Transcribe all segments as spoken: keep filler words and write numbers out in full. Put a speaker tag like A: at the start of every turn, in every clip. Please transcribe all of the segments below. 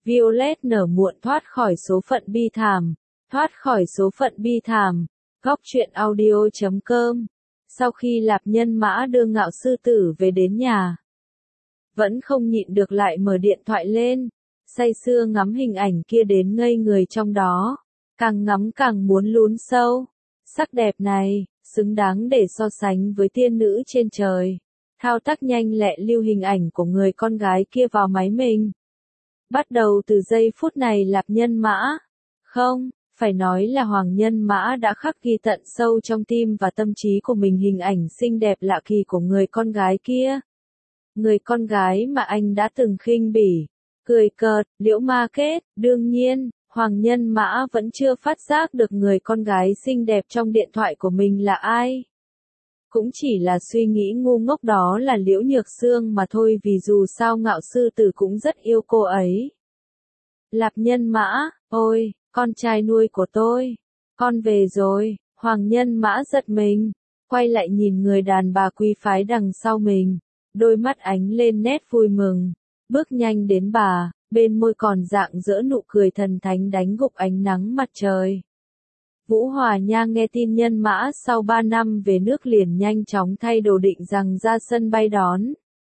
A: Violet nở muộn thoát khỏi số phận bi thảm, thoát khỏi số phận bi thảm. Góc truyện audio chấm com. Sau khi Lạp Nhân Mã đưa Ngạo Sư Tử về đến nhà, vẫn không nhịn được lại mở điện thoại lên, say sưa ngắm hình ảnh kia đến ngây người trong đó, càng ngắm càng muốn lún sâu. Sắc đẹp này, xứng đáng để so sánh với tiên nữ trên trời. Thao tác nhanh lẹ lưu hình ảnh của người con gái kia vào máy mình. Bắt đầu từ giây phút này Lạp Nhân Mã, không, phải nói là Hoàng Nhân Mã đã khắc ghi tận sâu trong tim và tâm trí của mình hình ảnh xinh đẹp lạ kỳ của người con gái kia. Người con gái mà anh đã từng khinh bỉ, cười cợt, liễu ma kết. Đương nhiên, Hoàng Nhân Mã vẫn chưa phát giác được người con gái xinh đẹp trong điện thoại của mình là ai. Cũng chỉ là suy nghĩ ngu ngốc đó là Liễu Nhược Sương mà thôi, vì dù sao Ngạo Sư Tử cũng rất yêu cô ấy. Lạp Nhân Mã, ôi, con trai nuôi của tôi, con về rồi. Hoàng Nhân Mã giật mình, quay lại nhìn người đàn bà quý phái đằng sau mình, đôi mắt ánh lên nét vui mừng, bước nhanh đến bà, bên môi còn rạng rỡ nụ cười thần thánh đánh gục ánh nắng mặt trời. Vũ Hòa Nha nghe tin Nhân Mã sau ba năm về nước liền nhanh chóng thay đồ định rằng ra sân bay đón.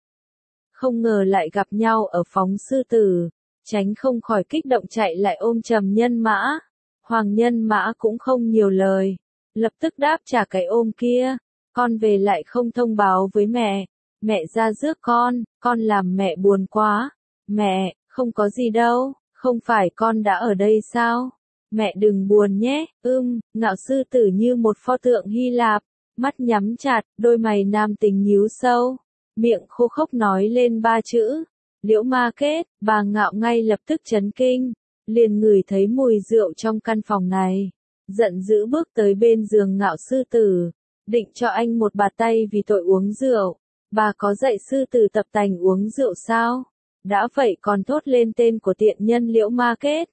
A: Không ngờ lại gặp nhau ở phóng Sư Tử, tránh không khỏi kích động chạy lại ôm chầm Nhân Mã. Hoàng Nhân Mã cũng không nhiều lời, lập tức đáp trả cái ôm kia, con về lại không thông báo với mẹ, mẹ ra rước con, con làm mẹ buồn quá. Mẹ, không có gì đâu, không phải con đã ở đây sao? Mẹ đừng buồn nhé. Ưm, Ngạo Sư Tử như một pho tượng Hy Lạp, mắt nhắm chặt, đôi mày nam tình nhíu sâu, miệng khô khốc nói lên ba chữ, liễu ma kết. Bà Ngạo ngay lập tức chấn kinh, liền ngửi thấy mùi rượu trong căn phòng này, giận dữ bước tới bên giường Ngạo Sư Tử, định cho anh một bạt tay vì tội uống rượu. Bà có dạy Sư Tử tập tành uống rượu sao? Đã vậy còn thốt lên tên của tiện nhân liễu ma kết.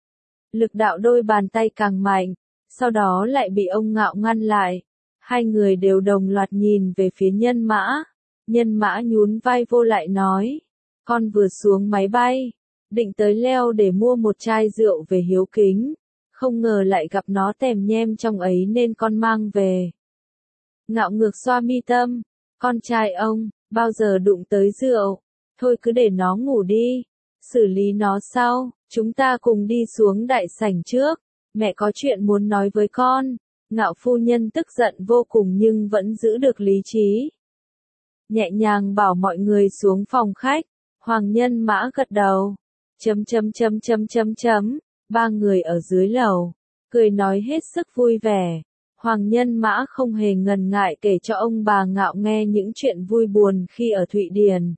A: Lực đạo đôi bàn tay càng mạnh, sau đó lại bị ông Ngạo ngăn lại. Hai người đều đồng loạt nhìn về phía Nhân Mã. Nhân Mã nhún vai vô lại nói, con vừa xuống máy bay, định tới leo để mua một chai rượu về hiếu kính, không ngờ lại gặp nó tèm nhem trong ấy nên con mang về. Ngạo ngược xoa mi tâm, con trai ông, bao giờ đụng tới rượu, thôi cứ để nó ngủ đi, xử lý nó sau. Chúng ta cùng đi xuống đại sảnh trước, mẹ có chuyện muốn nói với con. Ngạo phu nhân tức giận vô cùng nhưng vẫn giữ được lý trí, nhẹ nhàng bảo mọi người xuống phòng khách. Hoàng Nhân Mã gật đầu, chấm chấm chấm chấm chấm chấm, ba người ở dưới lầu, cười nói hết sức vui vẻ. Hoàng Nhân Mã không hề ngần ngại kể cho ông bà Ngạo nghe những chuyện vui buồn khi ở Thụy Điển.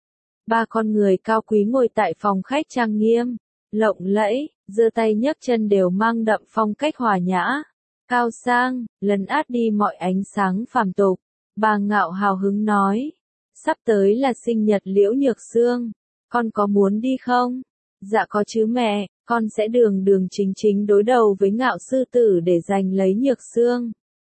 A: Ba con người cao quý ngồi tại phòng khách trang nghiêm, lộng lẫy, giơ tay nhấc chân đều mang đậm phong cách hòa nhã, cao sang, lấn át đi mọi ánh sáng phàm tục. Bà Ngạo hào hứng nói, sắp tới là sinh nhật Liễu Nhược Sương, con có muốn đi không? Dạ có chứ mẹ, con sẽ đường đường chính chính đối đầu với Ngạo Sư Tử để giành lấy Nhược Sương.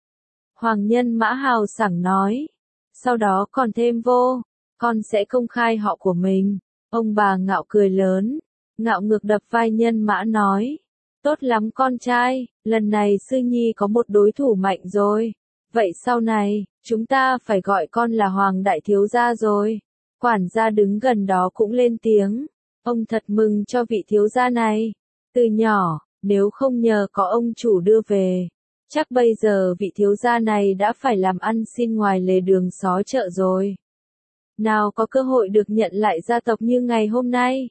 A: Hoàng Nhân Mã hào sảng nói, sau đó còn thêm vô, con sẽ công khai họ của mình. Ông bà Ngạo cười lớn, ngạo ngược đập vai Nhân Mã nói, tốt lắm con trai, lần này Sư Nhi có một đối thủ mạnh rồi. Vậy sau này, chúng ta phải gọi con là Hoàng Đại Thiếu Gia rồi. Quản gia đứng gần đó cũng lên tiếng, ông thật mừng cho vị thiếu gia này. Từ nhỏ, nếu không nhờ có ông chủ đưa về, chắc bây giờ vị thiếu gia này đã phải làm ăn xin ngoài lề đường xó chợ rồi. Nào có cơ hội được nhận lại gia tộc như ngày hôm nay.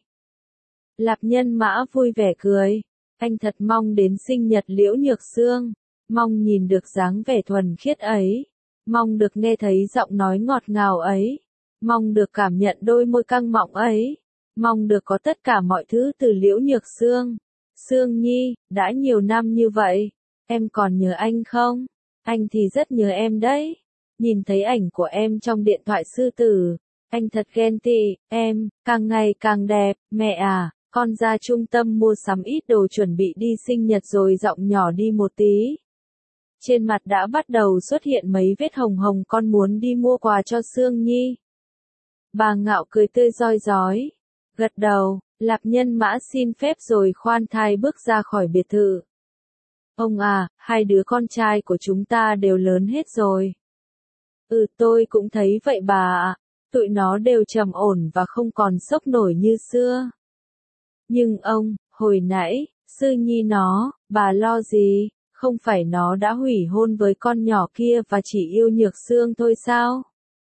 A: Lạp Nhân Mã vui vẻ cười, anh thật mong đến sinh nhật Liễu Nhược Sương, mong nhìn được dáng vẻ thuần khiết ấy, mong được nghe thấy giọng nói ngọt ngào ấy, mong được cảm nhận đôi môi căng mọng ấy, mong được có tất cả mọi thứ từ Liễu Nhược Sương. Sương Nhi, đã nhiều năm như vậy, em còn nhớ anh không? Anh thì rất nhớ em đấy. Nhìn thấy ảnh của em trong điện thoại Sư Tử, anh thật ghen tị, em, càng ngày càng đẹp. Mẹ à, con ra trung tâm mua sắm ít đồ chuẩn bị đi sinh nhật rồi. Giọng nhỏ đi một tí. Trên mặt đã bắt đầu xuất hiện mấy vết hồng hồng. Con muốn đi mua quà cho Sương Nhi. Bà Ngạo cười tươi rói rói, gật đầu, Lạp Nhân Mã xin phép rồi khoan thai bước ra khỏi biệt thự. Ông à, hai đứa con trai của chúng ta đều lớn hết rồi. Ừ, tôi cũng thấy vậy bà ạ. Tụi nó đều trầm ổn và không còn sốc nổi như xưa. Nhưng ông, hồi nãy, sư nhi nó, bà lo gì, không phải nó đã hủy hôn với con nhỏ kia và chỉ yêu Nhược Sương thôi sao?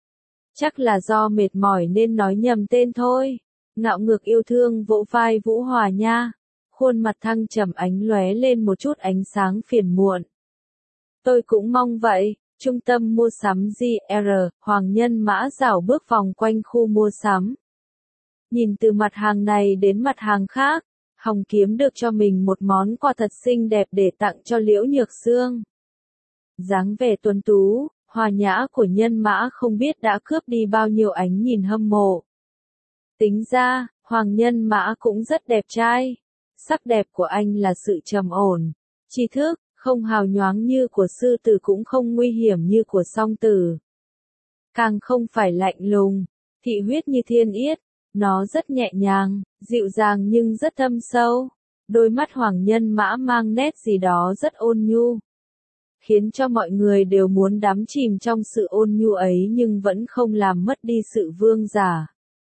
A: Chắc là do mệt mỏi nên nói nhầm tên thôi. Ngạo Ngược yêu thương vỗ vai Vũ Hòa nha. Khuôn mặt Thăng Trầm ánh lóe lên một chút ánh sáng phiền muộn. Tôi cũng mong vậy. Trung tâm mua sắm giê rờ, Hoàng Nhân Mã rảo bước vòng quanh khu mua sắm. Nhìn từ mặt hàng này đến mặt hàng khác, Hồng kiếm được cho mình một món quà thật xinh đẹp để tặng cho Liễu Nhược Sương. Dáng vẻ tuấn tú, hòa nhã của Nhân Mã không biết đã cướp đi bao nhiêu ánh nhìn hâm mộ. Tính ra, Hoàng Nhân Mã cũng rất đẹp trai. Sắc đẹp của anh là sự trầm ổn, tri thức, không hào nhoáng như của sư tử cũng không nguy hiểm như của song tử. Càng không phải lạnh lùng, thị huyết như thiên yết, nó rất nhẹ nhàng, dịu dàng nhưng rất thâm sâu. Đôi mắt Hoàng Nhân Mã mang nét gì đó rất ôn nhu, khiến cho mọi người đều muốn đắm chìm trong sự ôn nhu ấy nhưng vẫn không làm mất đi sự vương giả.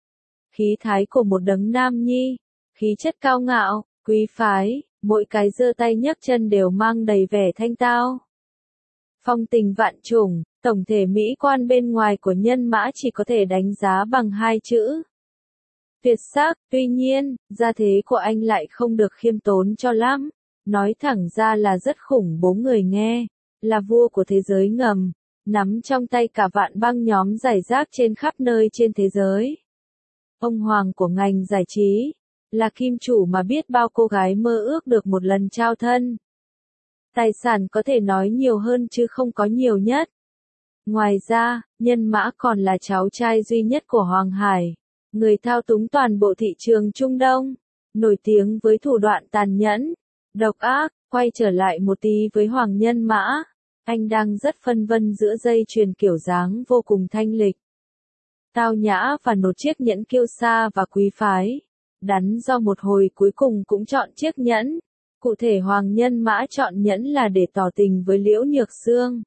A: Khí thái của một đấng nam nhi, khí chất cao ngạo, quý phái, mỗi cái giơ tay nhấc chân đều mang đầy vẻ thanh tao. Phong tình vạn trùng, tổng thể mỹ quan bên ngoài của Nhân Mã chỉ có thể đánh giá bằng hai chữ. Tuyệt sắc, tuy nhiên, gia thế của anh lại không được khiêm tốn cho lắm. Nói thẳng ra là rất khủng bố người nghe, là vua của thế giới ngầm, nắm trong tay cả vạn băng nhóm rải rác trên khắp nơi trên thế giới. Ông hoàng của ngành giải trí, là kim chủ mà biết bao cô gái mơ ước được một lần trao thân. Tài sản có thể nói nhiều hơn chứ không có nhiều nhất. Ngoài ra, Nhân Mã còn là cháu trai duy nhất của Hoàng Hải, người thao túng toàn bộ thị trường Trung Đông, nổi tiếng với thủ đoạn tàn nhẫn, độc ác. Quay trở lại một tí với Hoàng Nhân Mã, anh đang rất phân vân giữa dây chuyền kiểu dáng vô cùng thanh lịch, tao nhã và một chiếc nhẫn kiêu sa và quý phái. Đắn do một hồi cuối cùng cũng chọn chiếc nhẫn. Cụ thể Hoàng Nhân Mã chọn nhẫn là để tỏ tình với Liễu Nhược Sương.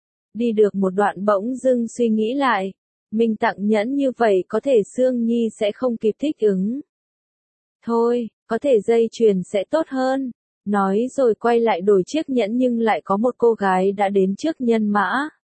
A: Đi được một đoạn bỗng dưng suy nghĩ lại, mình tặng nhẫn như vậy có thể Sương Nhi sẽ không kịp thích ứng. Thôi, có thể dây chuyền sẽ tốt hơn. Nói rồi quay lại đổi chiếc nhẫn nhưng lại có một cô gái đã đến trước Nhân Mã.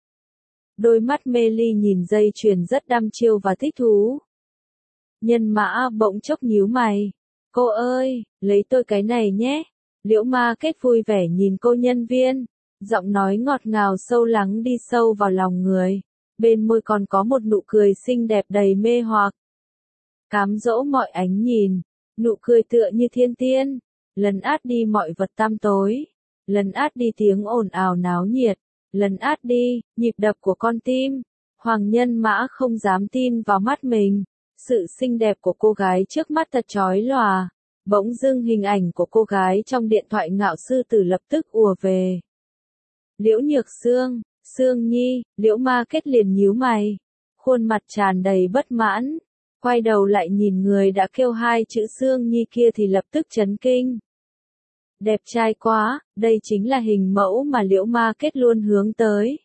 A: Đôi mắt mê ly nhìn dây chuyền rất đăm chiêu và thích thú. Nhân Mã bỗng chốc nhíu mày. Cô ơi, lấy tôi cái này nhé. Liễu Ma Kết vui vẻ nhìn cô nhân viên. Giọng nói ngọt ngào sâu lắng đi sâu vào lòng người. Bên môi còn có một nụ cười xinh đẹp đầy mê hoặc. Cám dỗ mọi ánh nhìn. Nụ cười tựa như thiên tiên. Lấn át đi mọi vật tăm tối. Lấn át đi tiếng ồn ào náo nhiệt. Lấn át đi, nhịp đập của con tim. Hoàng Nhân Mã không dám tin vào mắt mình. Sự xinh đẹp của cô gái trước mắt thật chói lòa. Bỗng dưng hình ảnh của cô gái trong điện thoại Ngạo Sư Tử lập tức ùa về. Liễu Nhược Sương, Sương Nhi, Liễu Ma Kết liền nhíu mày. Khuôn mặt tràn đầy bất mãn. Quay đầu lại nhìn người đã kêu hai chữ Sương Nhi kia thì lập tức chấn kinh. Đẹp trai quá, đây chính là hình mẫu mà Liễu Ma Kết luôn hướng tới.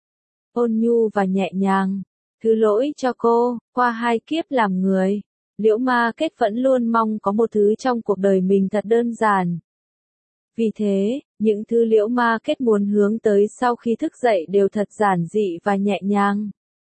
A: Ôn nhu và nhẹ nhàng. Thứ lỗi cho cô, qua hai kiếp làm người, Liễu Ma Kết vẫn luôn mong có một thứ trong cuộc đời mình thật đơn giản. Vì thế, những thứ Liễu Ma Kết muốn hướng tới sau khi thức dậy đều thật giản dị và nhẹ nhàng.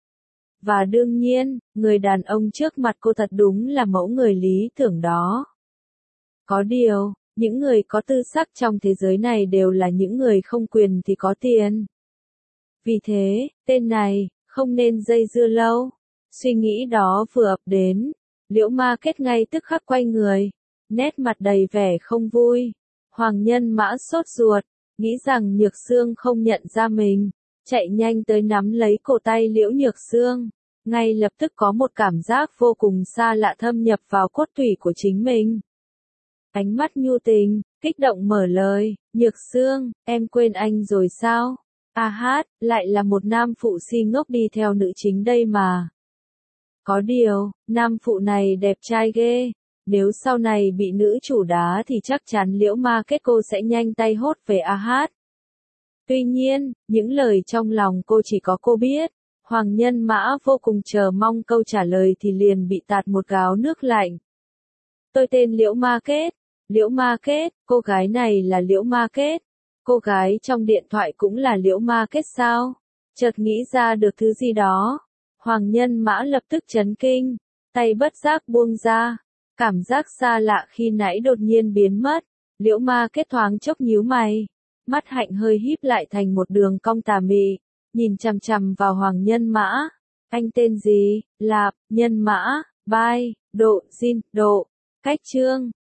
A: Và đương nhiên, người đàn ông trước mặt cô thật đúng là mẫu người lý tưởng đó. Có điều, những người có tư sắc trong thế giới này đều là những người không quyền thì có tiền. Vì thế, tên này, không nên dây dưa lâu. Suy nghĩ đó vừa ập đến, Liễu Ma Kết ngay tức khắc quay người, nét mặt đầy vẻ không vui. Hoàng Nhân Mã sốt ruột, nghĩ rằng Nhược Sương không nhận ra mình, chạy nhanh tới nắm lấy cổ tay Liễu Nhược Sương, ngay lập tức có một cảm giác vô cùng xa lạ thâm nhập vào cốt tủy của chính mình. Ánh mắt nhu tình, kích động mở lời, Nhược Sương, em quên anh rồi sao? A hát, lại là một nam phụ si ngốc đi theo nữ chính đây mà. Có điều, nam phụ này đẹp trai ghê, Nếu sau này bị nữ chủ đá thì chắc chắn Liễu Ma Kết cô sẽ nhanh tay hốt về a hát. Tuy nhiên, những lời trong lòng cô chỉ có cô biết. Hoàng Nhân Mã vô cùng chờ mong câu trả lời thì liền bị tạt một gáo nước lạnh. Tôi tên Liễu Ma Kết. Liễu Ma Kết, cô gái này là Liễu Ma Kết. Cô gái trong điện thoại cũng là Liễu Ma Kết sao? Chợt nghĩ ra được thứ gì đó. Hoàng Nhân Mã lập tức chấn kinh, tay bất giác buông ra. Cảm giác xa lạ khi nãy đột nhiên biến mất. Liễu Ma Kết thoáng chốc nhíu mày. Mắt hạnh hơi híp lại thành một đường cong tà mị, nhìn chằm chằm vào Hoàng Nhân Mã. Anh tên gì? Lạp, Nhân Mã, Bai, Độ, Jin, Độ. Cách chương